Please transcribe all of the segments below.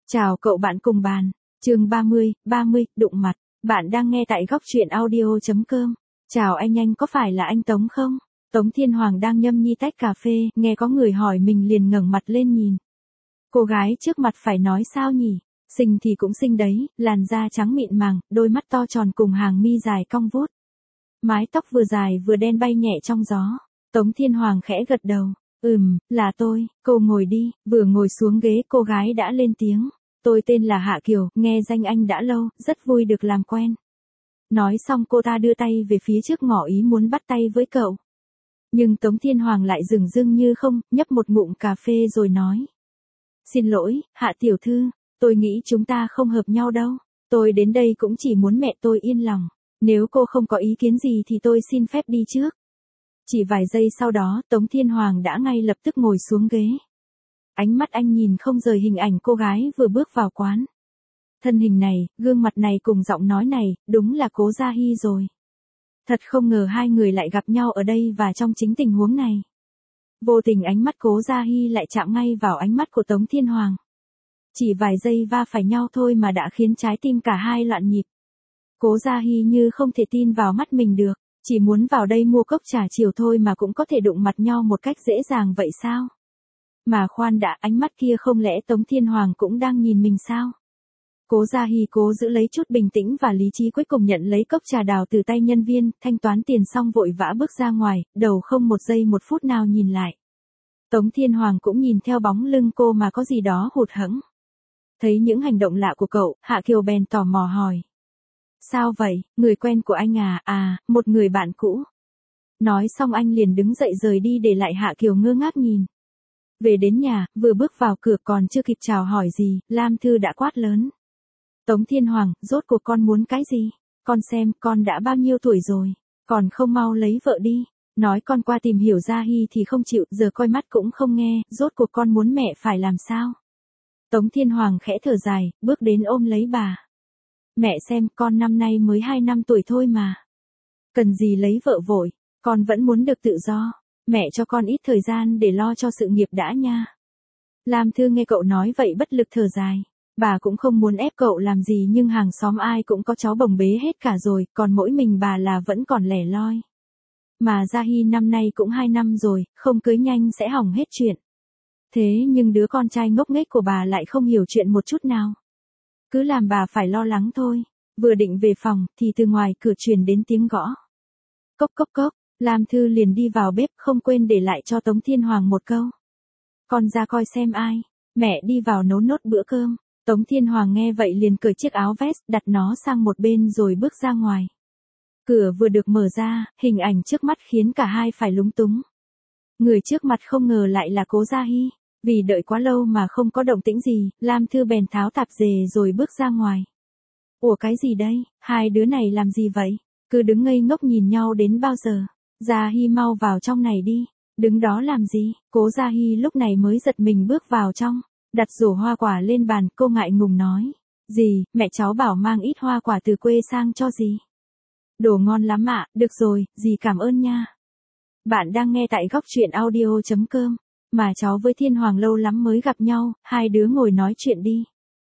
Chào cậu bạn cùng bàn. Chương 30, đụng mặt. Bạn đang nghe tại góc truyện audio.com. Chào anh có phải là anh Tống không? Tống Thiên Hoàng đang nhâm nhi tách cà phê, nghe có người hỏi mình liền ngẩng mặt lên nhìn. Cô gái trước mặt phải nói sao nhỉ? Xinh thì cũng xinh đấy, làn da trắng mịn màng, đôi mắt to tròn cùng hàng mi dài cong vút. Mái tóc vừa dài vừa đen bay nhẹ trong gió. Tống Thiên Hoàng khẽ gật đầu. Là tôi, cô ngồi đi. Vừa ngồi xuống ghế cô gái đã lên tiếng. Tôi tên là Hạ Kiều, nghe danh anh đã lâu, rất vui được làm quen. Nói xong cô ta đưa tay về phía trước ngỏ ý muốn bắt tay với cậu. Nhưng Tống Thiên Hoàng lại dửng dưng như không, nhấp một ngụm cà phê rồi nói. Xin lỗi, Hạ tiểu thư, tôi nghĩ chúng ta không hợp nhau đâu. Tôi đến đây cũng chỉ muốn mẹ tôi yên lòng. Nếu cô không có ý kiến gì thì tôi xin phép đi trước. Chỉ vài giây sau đó, Tống Thiên Hoàng đã ngay lập tức ngồi xuống ghế. Ánh mắt anh nhìn không rời hình ảnh cô gái vừa bước vào quán. Thân hình này, gương mặt này cùng giọng nói này, đúng là Cố Gia Hy rồi. Thật không ngờ hai người lại gặp nhau ở đây và trong chính tình huống này. Vô tình ánh mắt Cố Gia Hy lại chạm ngay vào ánh mắt của Tống Thiên Hoàng. Chỉ vài giây va phải nhau thôi mà đã khiến trái tim cả hai loạn nhịp. Cố Gia Hy như không thể tin vào mắt mình được, chỉ muốn vào đây mua cốc trà chiều thôi mà cũng có thể đụng mặt nhau một cách dễ dàng vậy sao? Mà khoan đã, ánh mắt kia không lẽ Tống Thiên Hoàng cũng đang nhìn mình sao? Cố Gia Hy cố giữ lấy chút bình tĩnh và lý trí cuối cùng nhận lấy cốc trà đào từ tay nhân viên, thanh toán tiền xong vội vã bước ra ngoài, đầu không một giây một phút nào nhìn lại. Tống Thiên Hoàng cũng nhìn theo bóng lưng cô mà có gì đó hụt hẫng. Thấy những hành động lạ của cậu, Hạ Kiều bèn tò mò hỏi. Sao vậy, người quen của anh à, một người bạn cũ. Nói xong anh liền đứng dậy rời đi để lại Hạ Kiều ngơ ngác nhìn. Về đến nhà, vừa bước vào cửa còn chưa kịp chào hỏi gì, Lam Thư đã quát lớn. Tống Thiên Hoàng, rốt cuộc con muốn cái gì? Con xem, con đã bao nhiêu tuổi rồi? Còn không mau lấy vợ đi. Nói con qua tìm hiểu Gia Hy thì không chịu, giờ coi mắt cũng không nghe, rốt cuộc con muốn mẹ phải làm sao? Tống Thiên Hoàng khẽ thở dài, bước đến ôm lấy bà. Mẹ xem, con năm nay mới 2 năm tuổi thôi mà. Cần gì lấy vợ vội, con vẫn muốn được tự do. Mẹ cho con ít thời gian để lo cho sự nghiệp đã nha. Lam Thư nghe cậu nói vậy bất lực thở dài. Bà cũng không muốn ép cậu làm gì nhưng hàng xóm ai cũng có cháu bồng bế hết cả rồi, còn mỗi mình bà là vẫn còn lẻ loi. Mà Gia Hy năm nay cũng 2 năm rồi, không cưới nhanh sẽ hỏng hết chuyện. Thế nhưng đứa con trai ngốc nghếch của bà lại không hiểu chuyện một chút nào. Cứ làm bà phải lo lắng thôi. Vừa định về phòng thì từ ngoài cửa truyền đến tiếng gõ. Cốc cốc cốc. Lam Thư liền đi vào bếp không quên để lại cho Tống Thiên Hoàng một câu. Con ra coi xem ai. Mẹ đi vào nấu nốt bữa cơm. Tống Thiên Hoàng nghe vậy liền cởi chiếc áo vest đặt nó sang một bên rồi bước ra ngoài. Cửa vừa được mở ra, hình ảnh trước mắt khiến cả hai phải lúng túng. Người trước mặt không ngờ lại là Cố Gia Hy. Vì đợi quá lâu mà không có động tĩnh gì, Lam Thư bèn tháo tạp dề rồi bước ra ngoài. Ủa cái gì đây, hai đứa này làm gì vậy? Cứ đứng ngây ngốc nhìn nhau đến bao giờ? Gia Hy mau vào trong này đi. Đứng đó làm gì? Cố Gia Hy lúc này mới giật mình bước vào trong. Đặt rổ hoa quả lên bàn, cô ngại ngùng nói. Dì, mẹ cháu bảo mang ít hoa quả từ quê sang cho dì. Đồ ngon lắm ạ, được rồi, dì cảm ơn nha. Bạn đang nghe tại góc truyện audio.com. Mà cháu với Thiên Hoàng lâu lắm mới gặp nhau, hai đứa ngồi nói chuyện đi.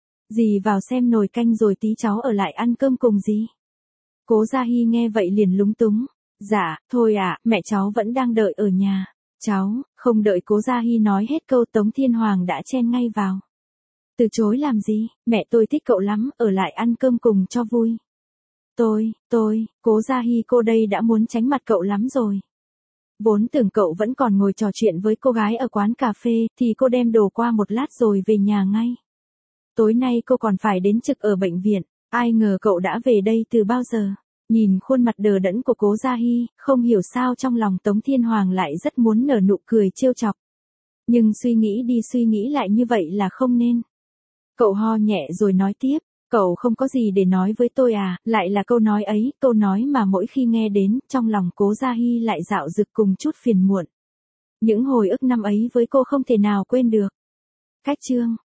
Dì vào xem nồi canh rồi tí cháu ở lại ăn cơm cùng dì. Cố Gia Hy nghe vậy liền lúng túng. Dạ, thôi mẹ cháu vẫn đang đợi ở nhà. Cháu, không đợi Cố Gia Hy nói hết câu Tống Thiên Hoàng đã chen ngay vào. Từ chối làm gì, mẹ tôi thích cậu lắm, ở lại ăn cơm cùng cho vui. Cố Gia Hy cô đây đã muốn tránh mặt cậu lắm rồi. Vốn tưởng cậu vẫn còn ngồi trò chuyện với cô gái ở quán cà phê, thì cô đem đồ qua một lát rồi về nhà ngay. Tối nay cô còn phải đến trực ở bệnh viện, ai ngờ cậu đã về đây từ bao giờ. Nhìn khuôn mặt đờ đẫn của Cố Gia Hy, không hiểu sao trong lòng Tống Thiên Hoàng lại rất muốn nở nụ cười trêu chọc. Nhưng suy nghĩ đi suy nghĩ lại như vậy là không nên. Cậu ho nhẹ rồi nói tiếp, cậu không có gì để nói với tôi lại là câu nói ấy, câu nói mà mỗi khi nghe đến, trong lòng Cố Gia Hy lại dạo dực cùng chút phiền muộn. Những hồi ức năm ấy với cô không thể nào quên được. Cách chương